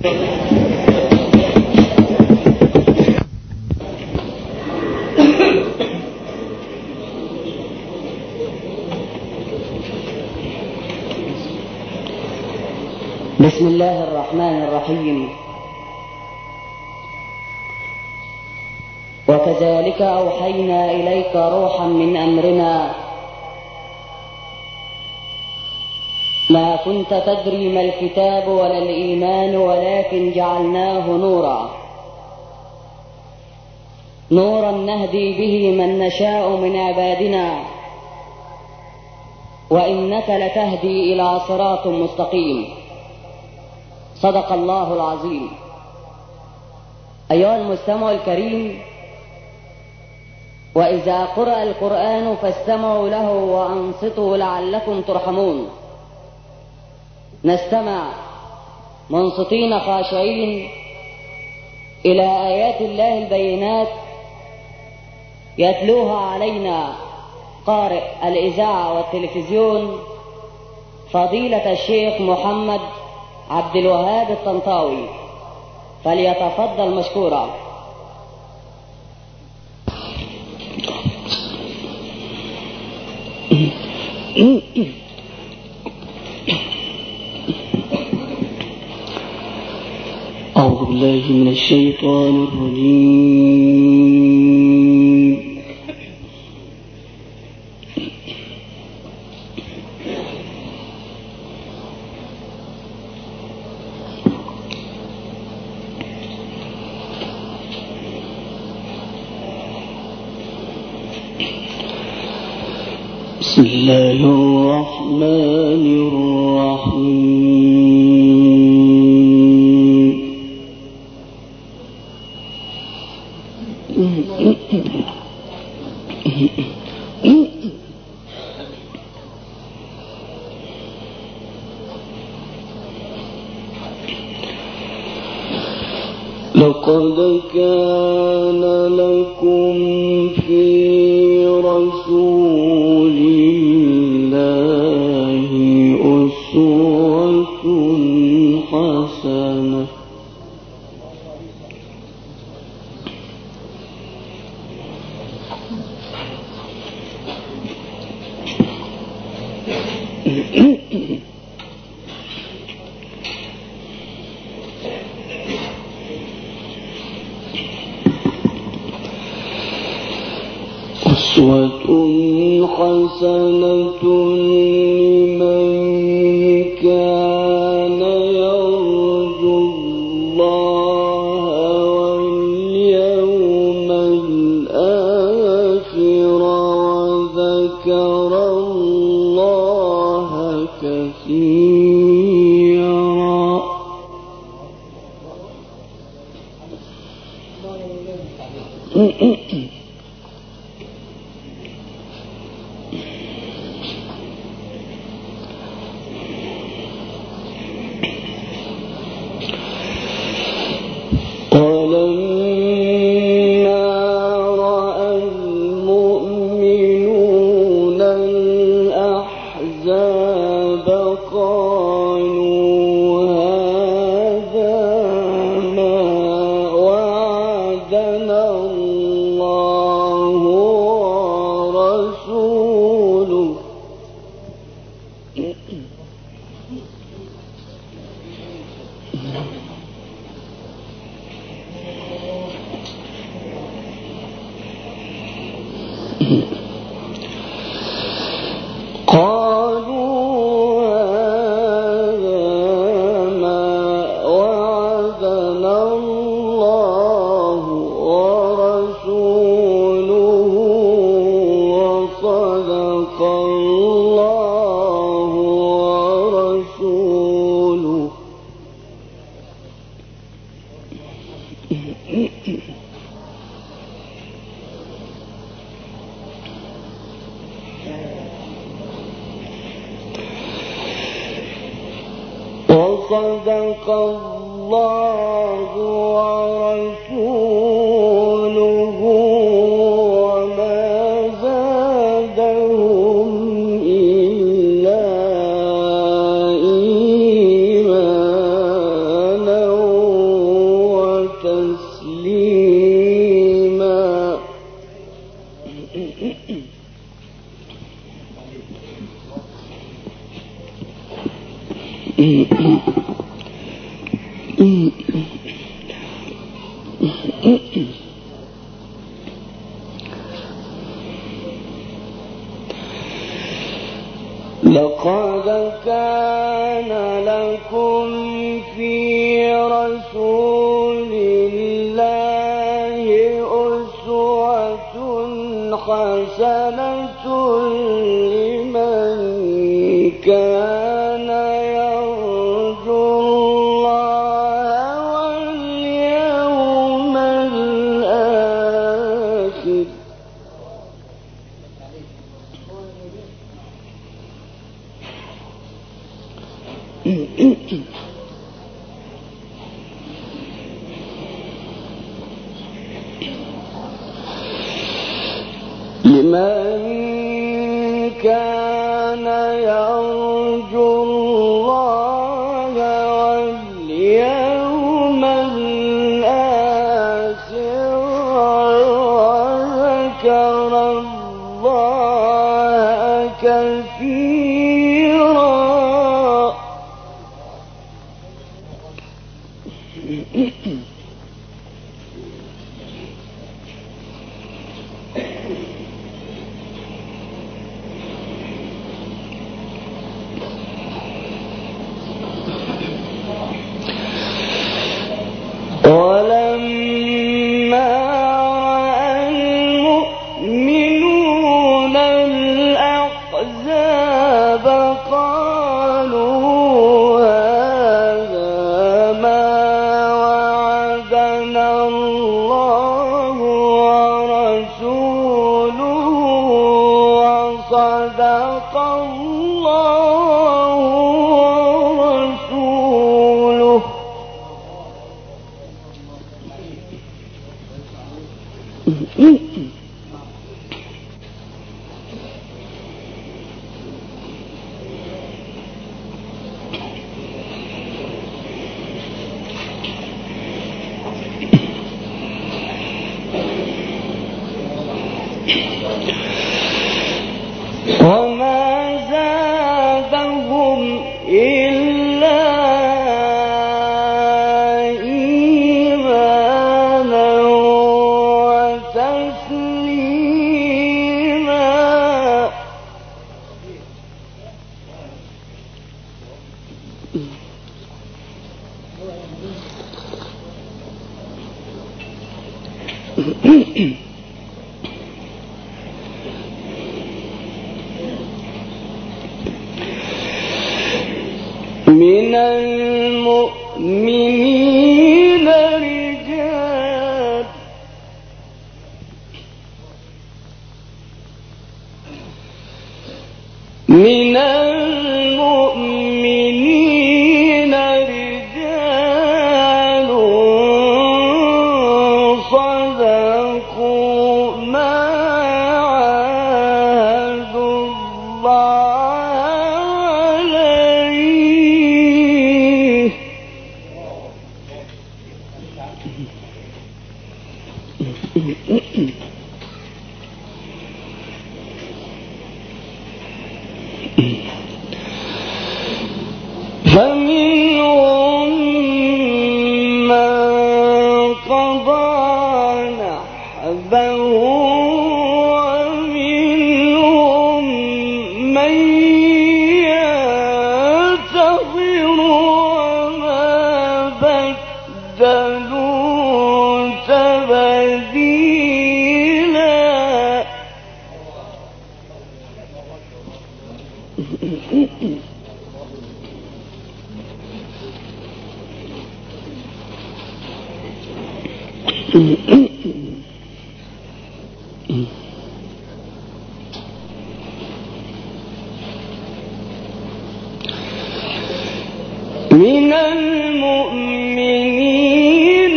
بسم الله الرحمن الرحيم. وكذلك أوحينا إليك روحا من أمرنا ما كنت تدري ما الكتاب ولا الإيمان ولكن جعلناه نورا نهدي به من نشاء من عبادنا وإنك لتهدي إلى صراط مستقيم. صدق الله العظيم. أيها المستمع الكريم، وإذا قرأ القرآن فاستمعوا له وأنصتوا لعلكم ترحمون. نستمع منصتين خاشعين إلى آيات الله البينات يتلوها علينا قارئ الإذاعة والتلفزيون فضيلة الشيخ محمد عبد الوهاب الطنطاوي، فليتفضل مشكورا. أعوذ بالله من الشيطان الرجيم. بسم الله الرحمن الرحيم. لقد كان لكم في رسول الله أسوة حسنة حسنة لمن كان يرجو الله واليوم الآخر وذكر الله كثيرا. ولما رأى المؤمنون الأحزاب قالوا هذا ما وعدنا الله ورسوله قالوا هذا ما وعدنا الله ورسوله وصدق الله ورسوله. وصدق الله ورسوله وما زادهم إلا إيمانا لقد كان لكم في رسول الله أسوة حسنة لمن كان يرجو الله واليوم الآخر لمن كان يرجو الله واليوم الآخر وذكر الله كثيرا ولما رأى المؤمنون الأحزاب قالوا هذا ما وعدنا الله ورسوله وصدق الله ورسوله وما زادهم إلا إيمانا وتسليما من المؤمنين رجال من المؤمنين رجال صدقوا ما عاهدوا الله عليه فمنهم من قضى نحبه ومنهم من ينتظر وما بدلوا تبديلا من المؤمنين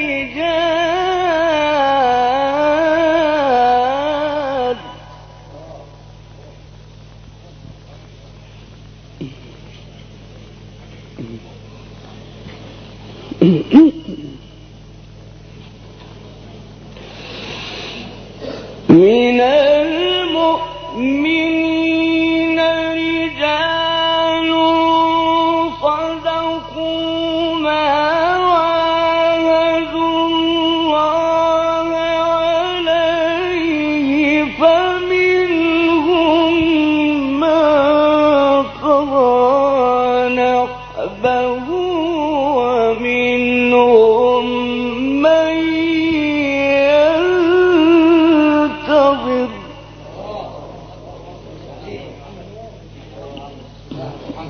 رجال من المؤمنين رجال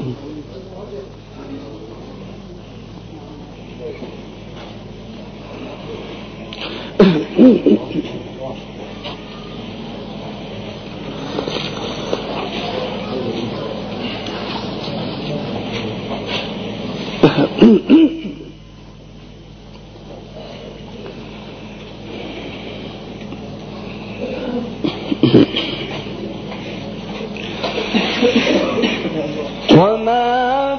وما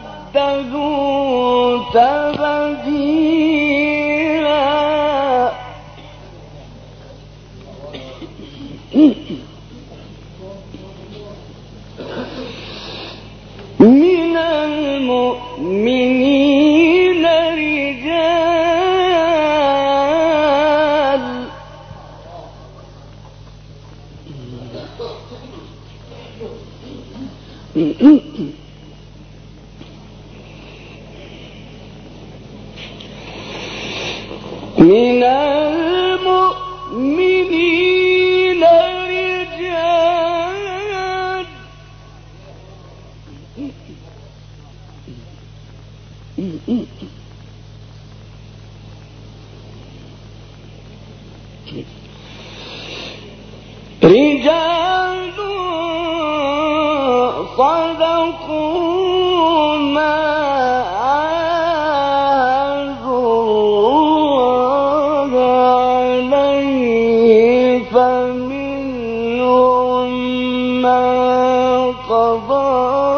بدلوا تبديلا من المؤمنين رجال من المؤمنين رجال رجال صدقوا ما عاهدوا الله عليه فمنهم من قضى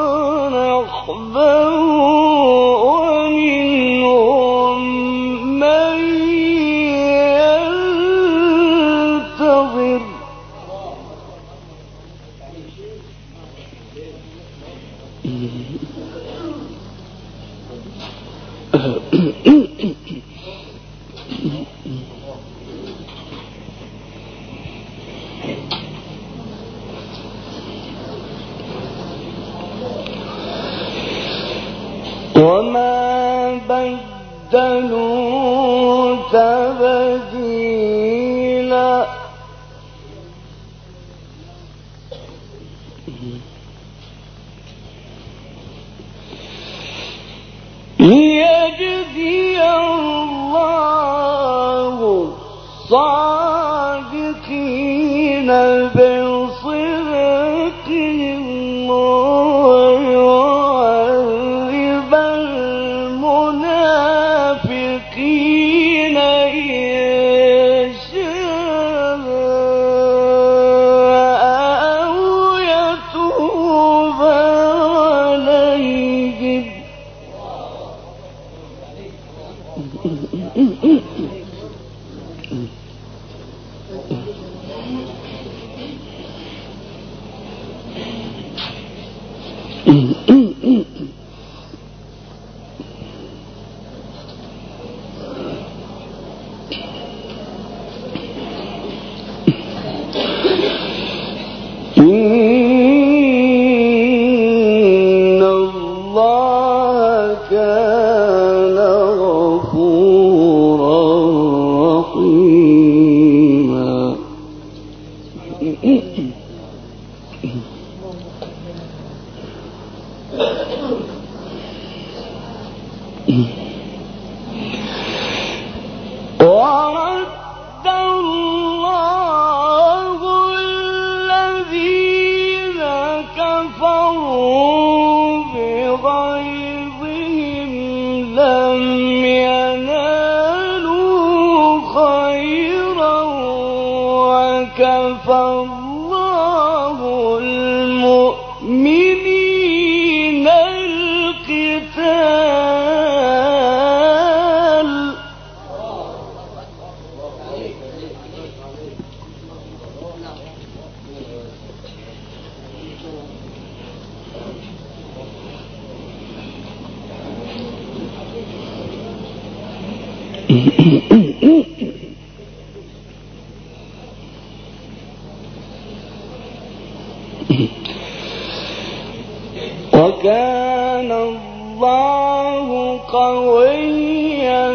نحبه ومنهم من ينتظر وما بدلوا تبديلا ليجزي الله الصادقين بصدقهم ويعذب المنافقين إن شاء أو يتوب عليهم إن الله كان غفورا رحيما ورد الله الذين كفروا بغيظهم لم ينالوا خيرا وكفى الله المؤمنين القتال وكان الله قويا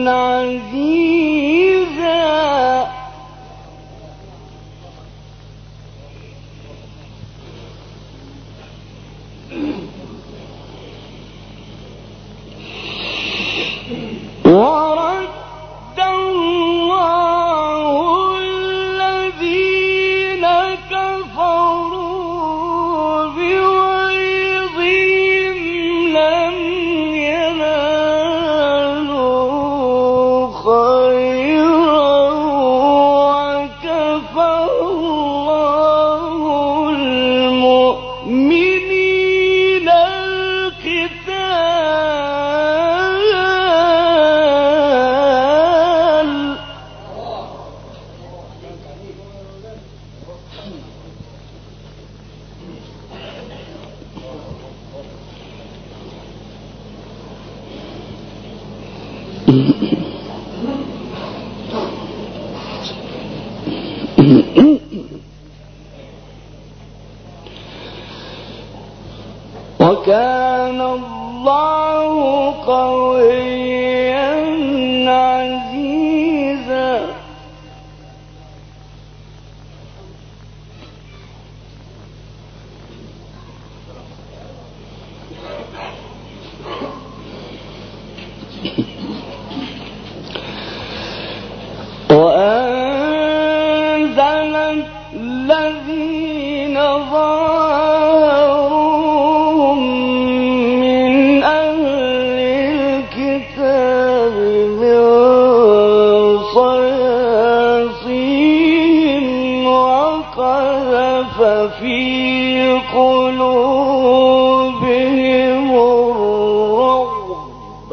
عزيزا وكان الله قويا عزيزا وأنزل الذين ظاهرهم من أهل الكتاب من صياصيهم وقذف في قلوبهم الرعب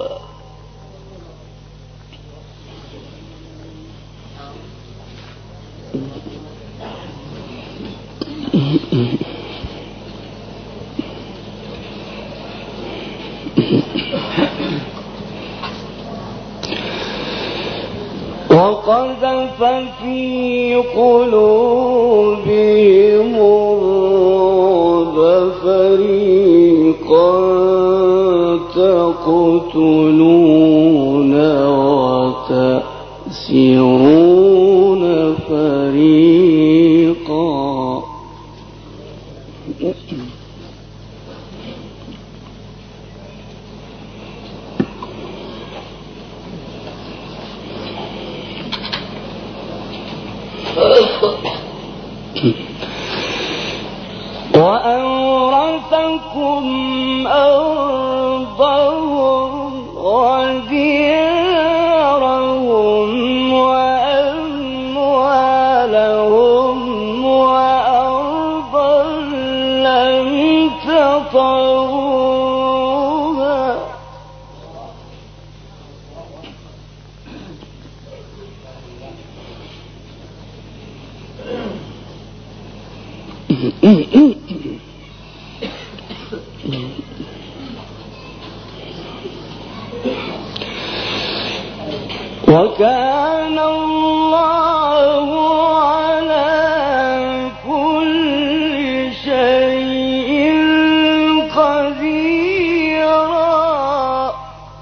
وقذف في قلوبهم الرعب فريقا تقتلون وتأسرون فريقا وأورثكم أرضهم وديارهم وأموالهم وأرضا لم تطئوها وكان الله على كل شيء قديرا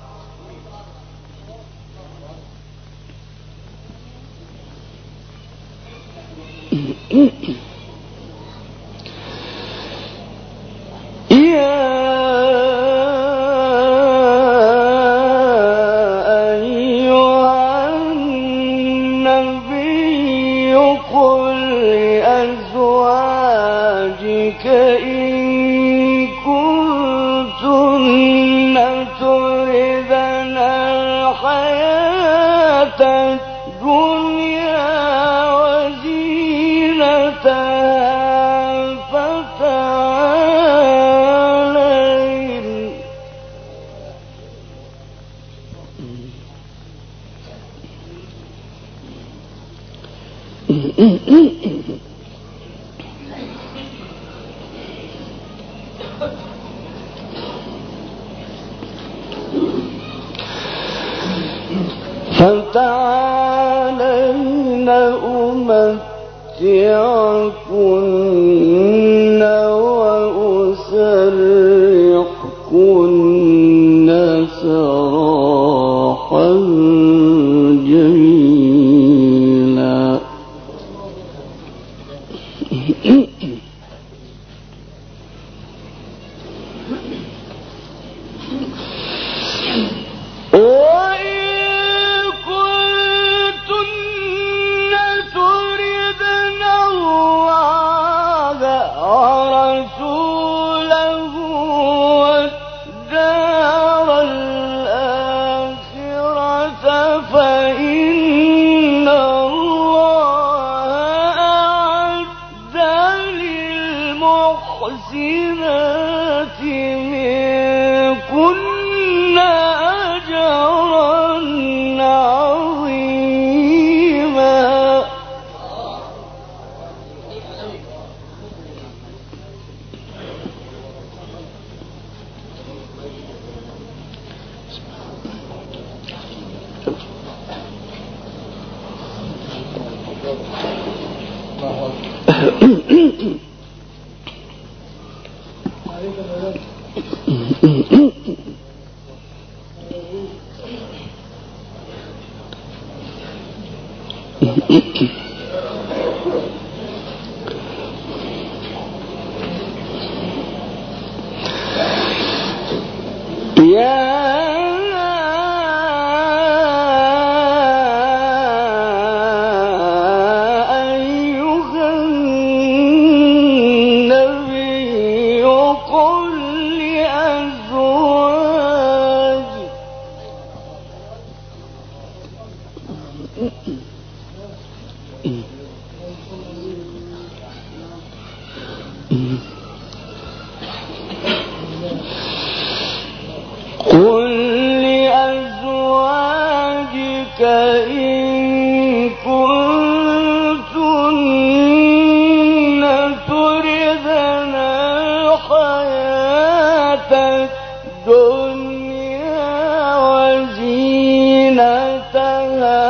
إن كنتن تردن الحياة الدنيا وزينتها فتعالين فتعالين أمتعكن وأسرحكن سراحا جميلا ورسوله والدار الآخرة فإن الله أعد للمحسنات منكن أجرا عظيما قل لأزواجك إن كنتن تردن الحياة الدنيا وزينتها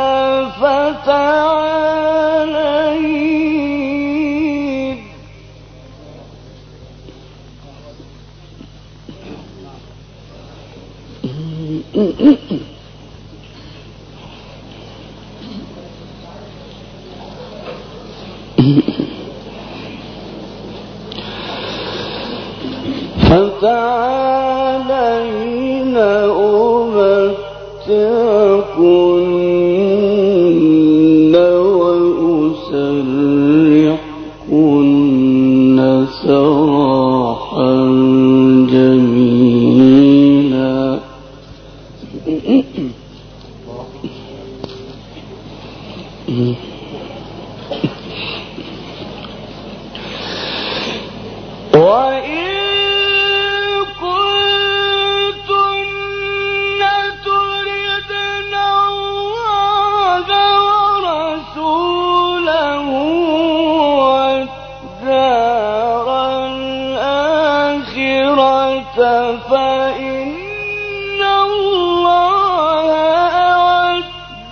فتعالين. فتعالين أمتعكن وأسرحكن سراحا جميلا. وإن كنتن تردن الله ورسوله والدار الآخرة فإن الله أعد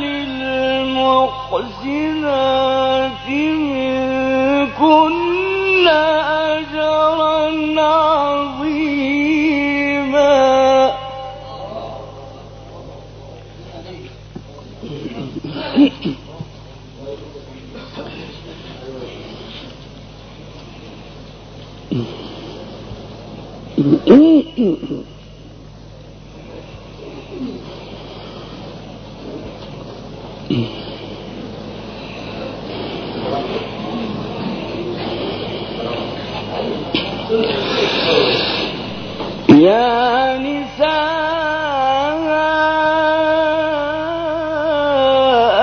للمحسنات منكن أجرا عظيما. يا نساء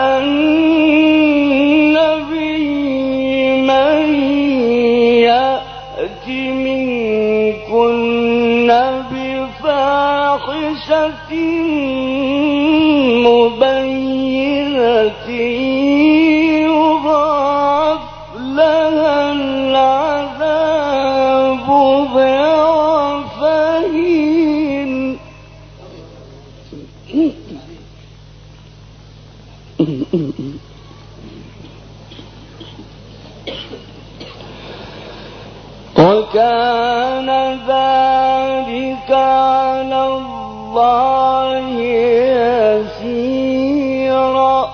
النبي من يأت منكن بفاحشة مبينة يضاعف لها العذاب ضعفين. وكان ذلك على الله يسيرا.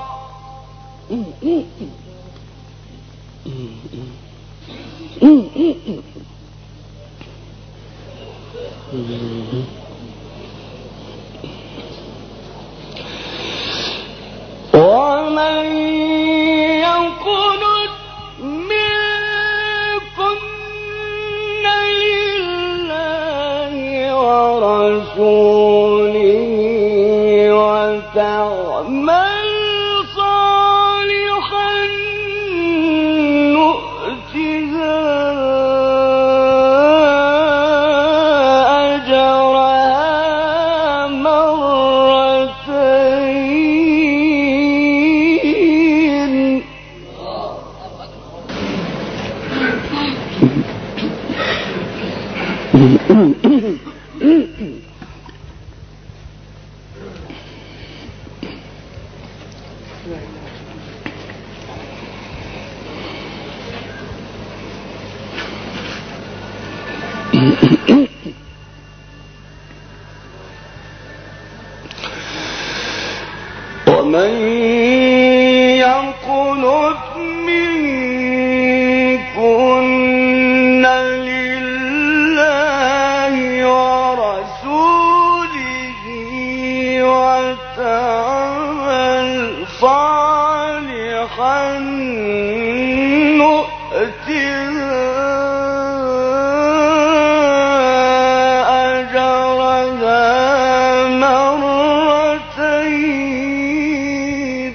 ومن يقنت منكن لله ورسوله وتعمل صالحا نؤتها أجرها مرتين. ومن يقنت منكن لله ورسوله وتعمل صالحا نؤتها أجرها مرتين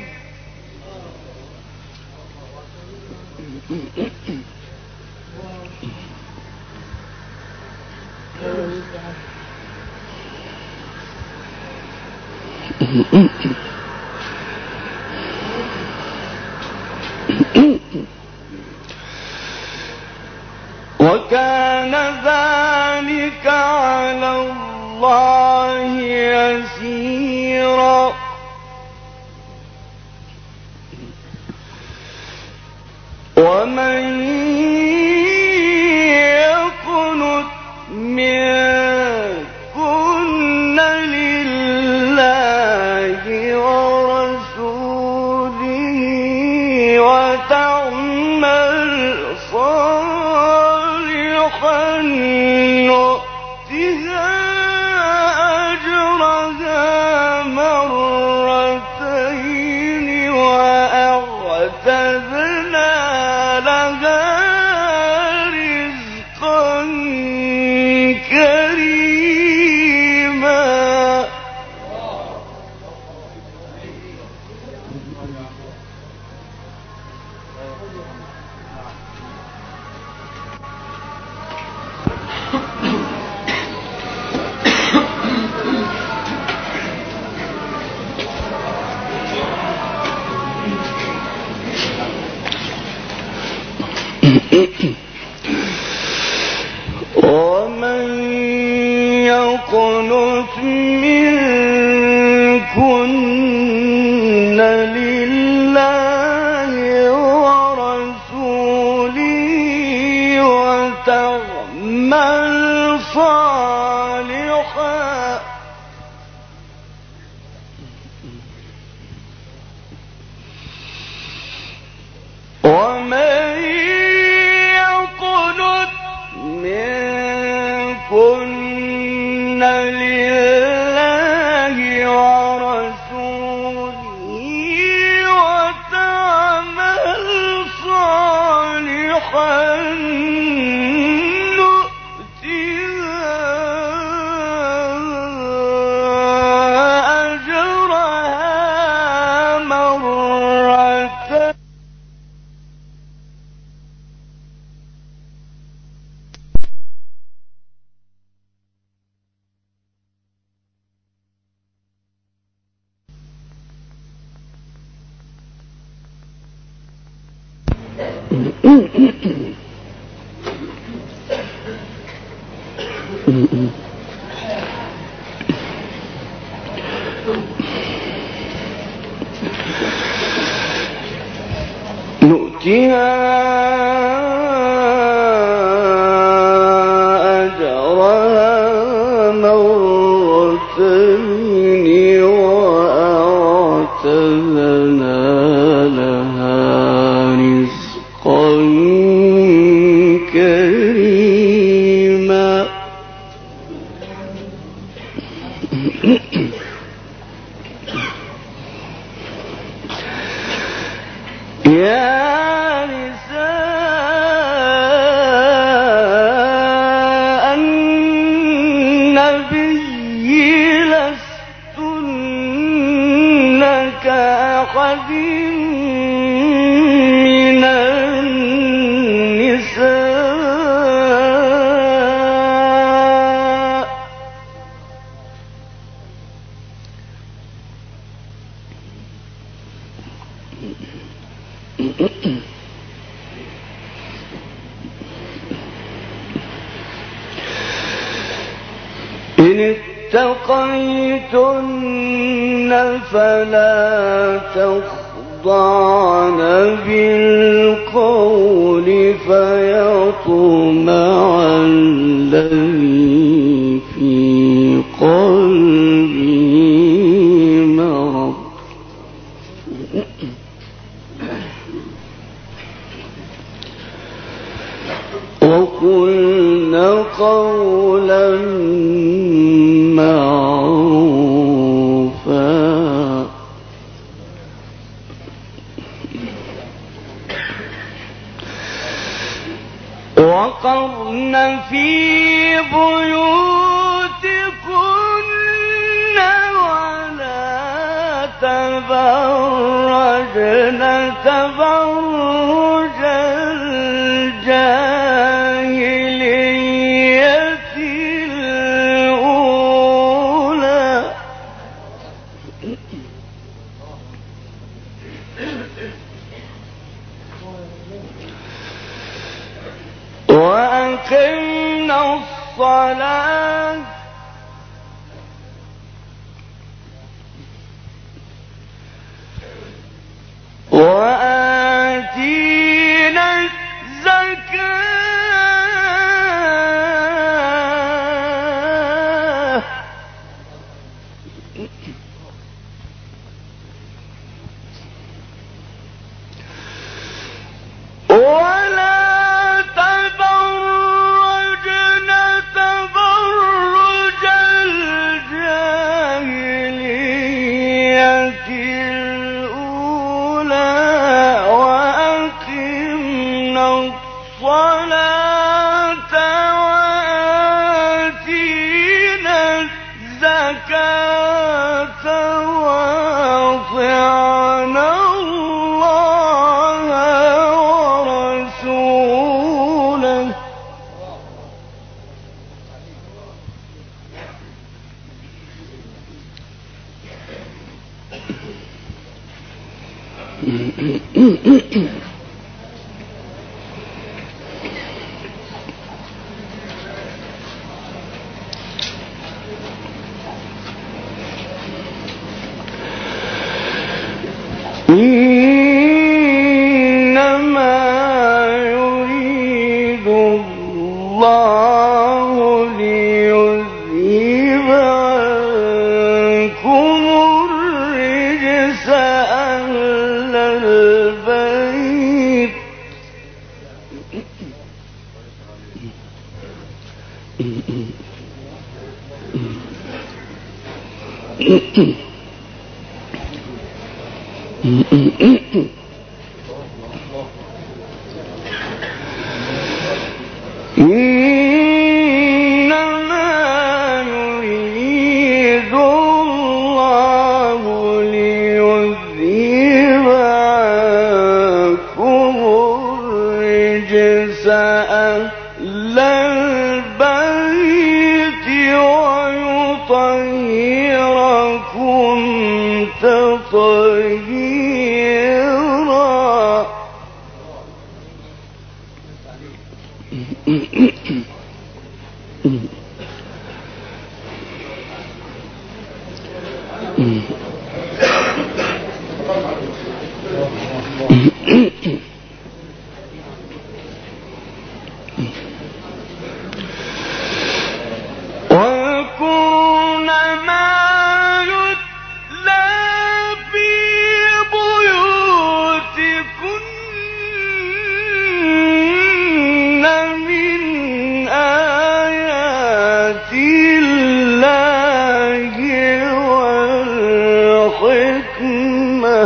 وكان ذلك على الله يسيرا ومن يقنت منكن لله ورسوله وتعمل صالحا نؤتها أجرها مرتين وأعتدنا لها رزقا كريما ومن يقنت منكن لله ورسوله وتعمل صالحا ومن يقنت منكن لله ورسوله وتعمل صالحا نؤتها أجرها مرتين نؤتها أجرها مرتين وأعتدنا لها رزقا كريما يا نساء النبي لستن كأحد من النساء إن اتقيتن فلا تخضعن بالقول فيطمع الذي في قلبه مرض وقلنا قولا معروفا وقرن في بيوتكن ولا تبرجن تبرج الجاهلية الأولى وأقمنا الصلاة وآتينا الزكاة ولا تبرجن تبرج الجاهلية الأولى وأقمنا الصلاة وآتينا الزكاة وأطعنا الله ورسوله إنما يريد الله ليذهب عنكم الرجس أهل البيت إنما يريد الله ليذهب عنكم الرجس أهل البيت ويطهركم تطهيرا واذكرن ما يتلى في بيوتكن من آيات الله والحكمة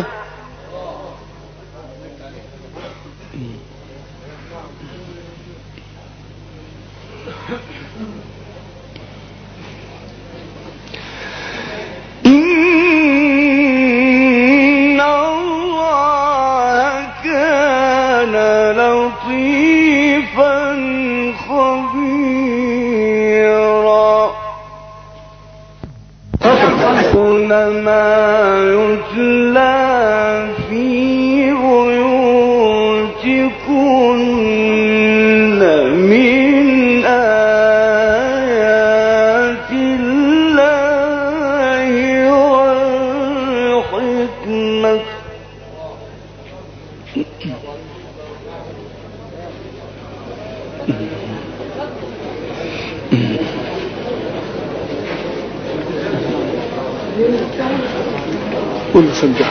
إن الله كان لطيفا خبيرا ما يتلى في بيوتكن من آيات الله والحكمة قل سبح.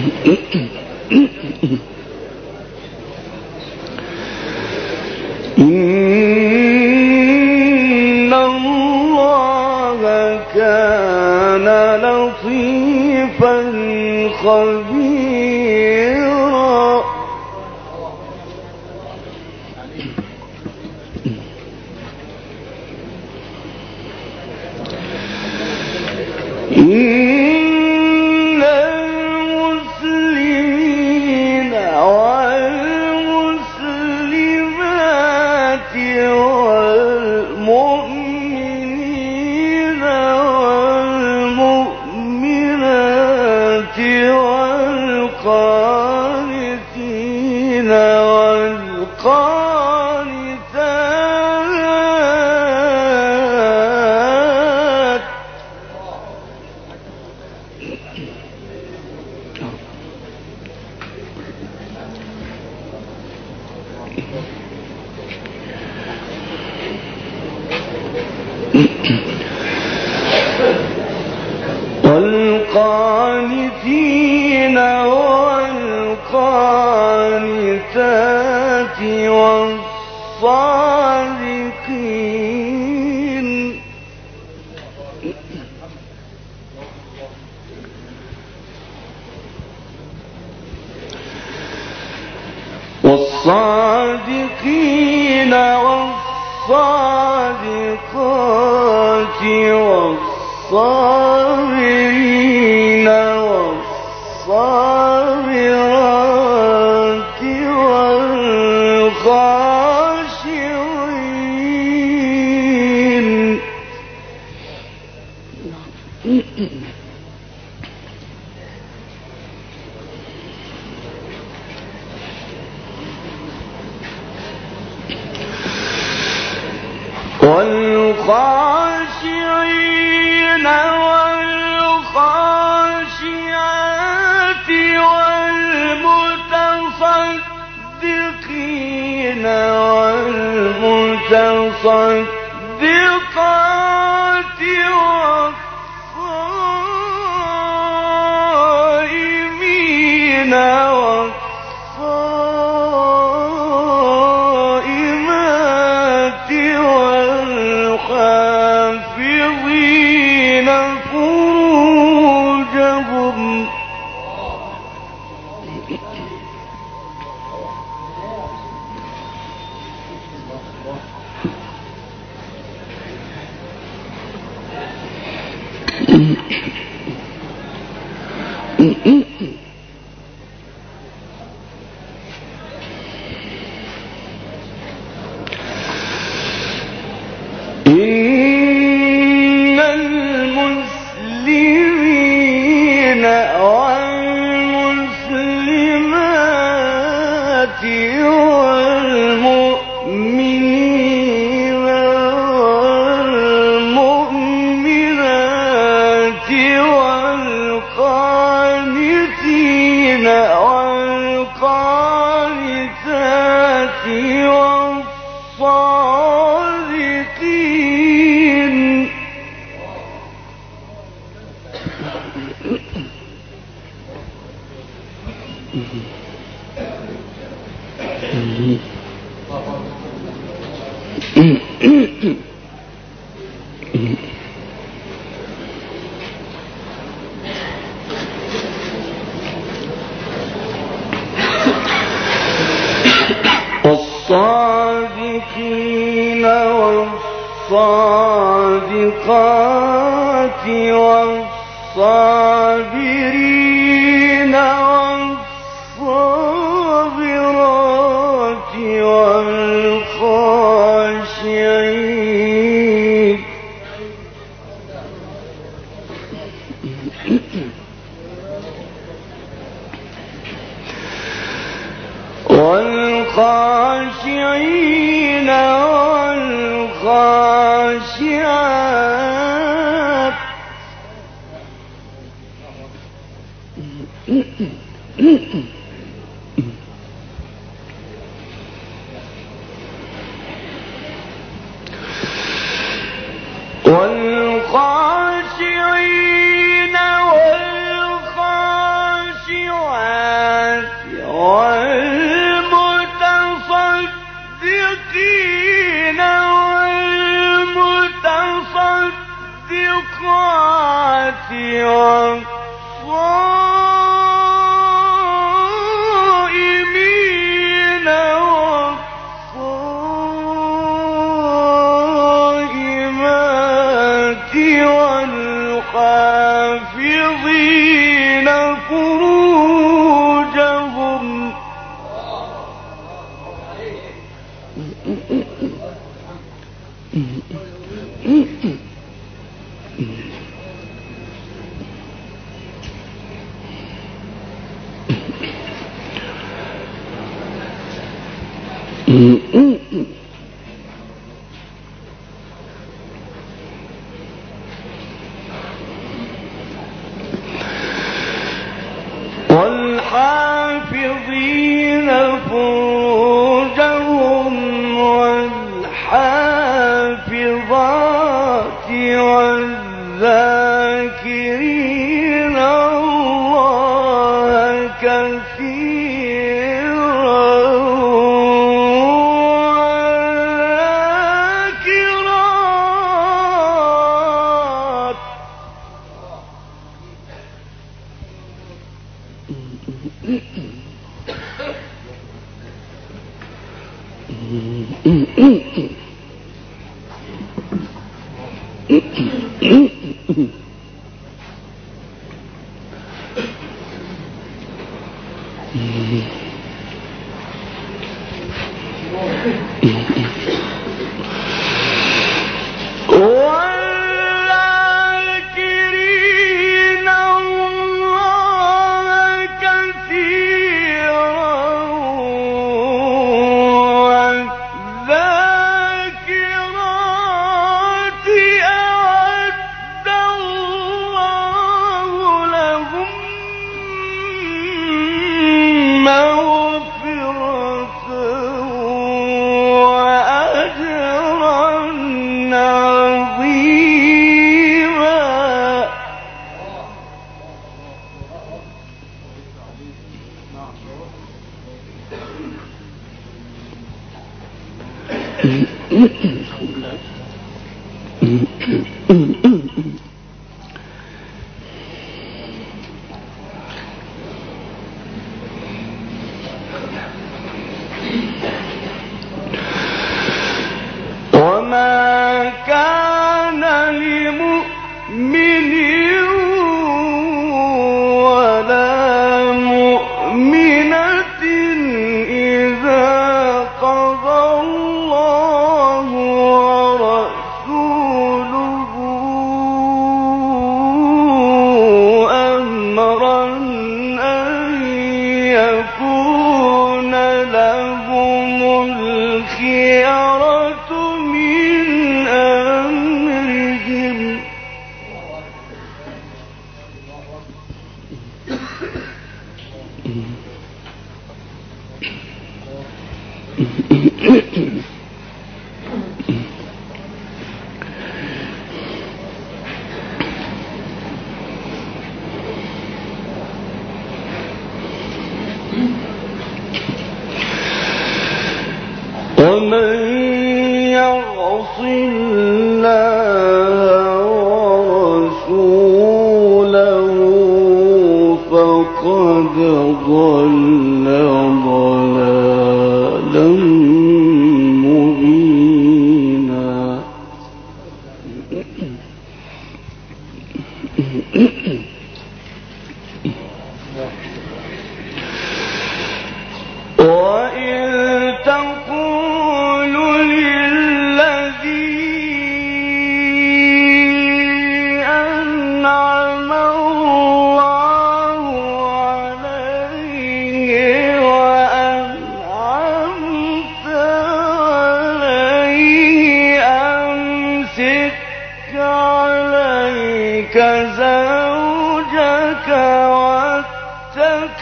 إن الله كان لطيفا خبيرا. إن المسلمين والمسلمات والمؤمنين والمؤمنات والقانتين والقانتات والقانتين والقانتات والصادقين والصادقين والصادقات والصابرين والصابرات والخاشعين والخاشعين والخاشعات والمتصدقين والمتصدقات والصائمين والصائمات والحافظين فروجهم إن المسلمين والمسلمات والمؤمنين والمؤمنات والقانتين والقانتات والصادقين والصادقين والصادقات والصابرين والصابرات والخاشعين والخاشعين والخاشعات والناشطات والصائمين والصائمات والحافظين فروجهم والحافظين فروجهم والحافظات والذاكرين الله كثيرا والذاكرات والذاكرين الله كثيرا والذاكرات أعد الله لهم مغفرة وأجرا عظيما. وما كان لمؤمن ولا مؤمنة إذا قضى الله ورسوله أمرا أن يكون لهم الخيرة من أمرهم. ومن يعص الله ورسوله فقد ضل ضلالا مبينا. وإن تقول للذي أنعم الله عليه وأنعمت عليه أمسك عليك زوجك واتق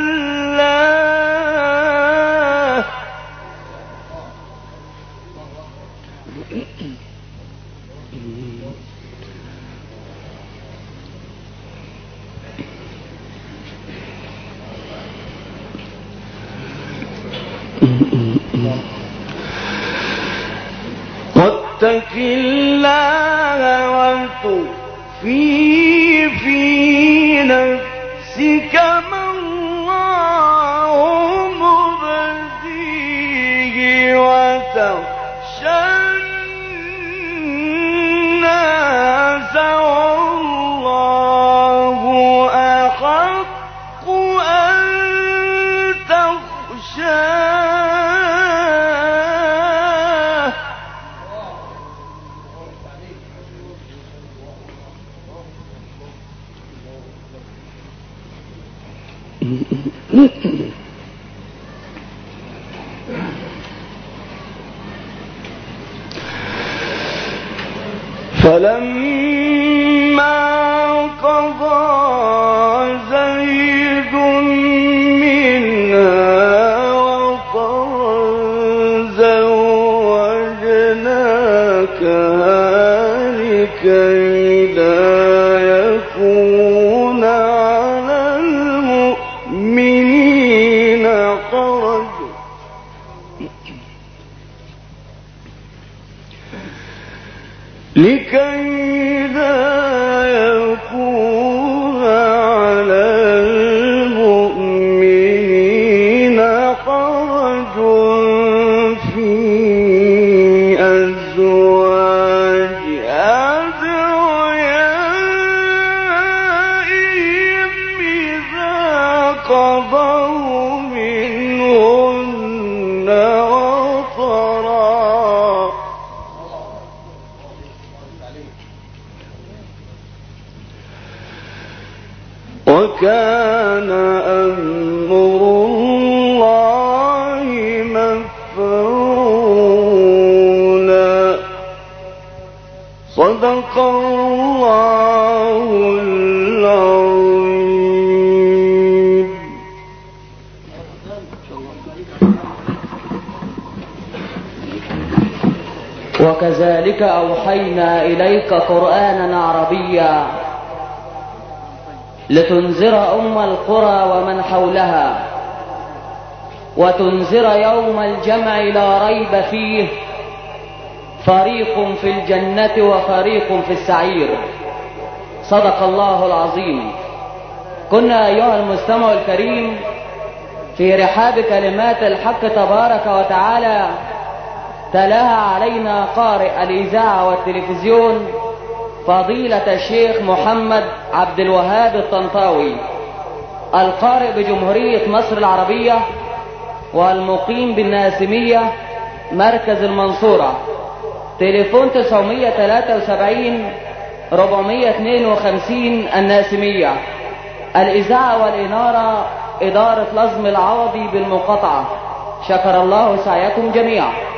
الله واتق واتق الله وتخفي في نفسك ما الله مبديه وتخشى الناس والله أحق أن تخشاه. فلما قضى زيد منها وطرا زوجناكها لكي لا يكون على المؤمنين حرج في أزواج أدعيائهم إذا قضوا منهن وطرا وكان أمر الله مفعولا. صدق الله العظيم. وكذلك أوحينا إليك قرآنا عربيا لتنذر أم القرى ومن حولها وتنذر يوم الجمع لا ريب فيه فريق في الجنة وفريق في السعير. صدق الله العظيم. كنا أيها المستمع الكريم في رحاب كلمات الحق تبارك وتعالى تلاها علينا قارئ الإذاعة والتلفزيون فضيلة الشيخ محمد عبد الوهاب الطنطاوي، القارئ بجمهورية مصر العربية والمقيم بالناسمية مركز المنصورة. تليفون 973 452 الناسمية. الإذاعة والإنارة إدارة لزم العوضي بالمقاطعة. شكر الله سعيكم جميعا.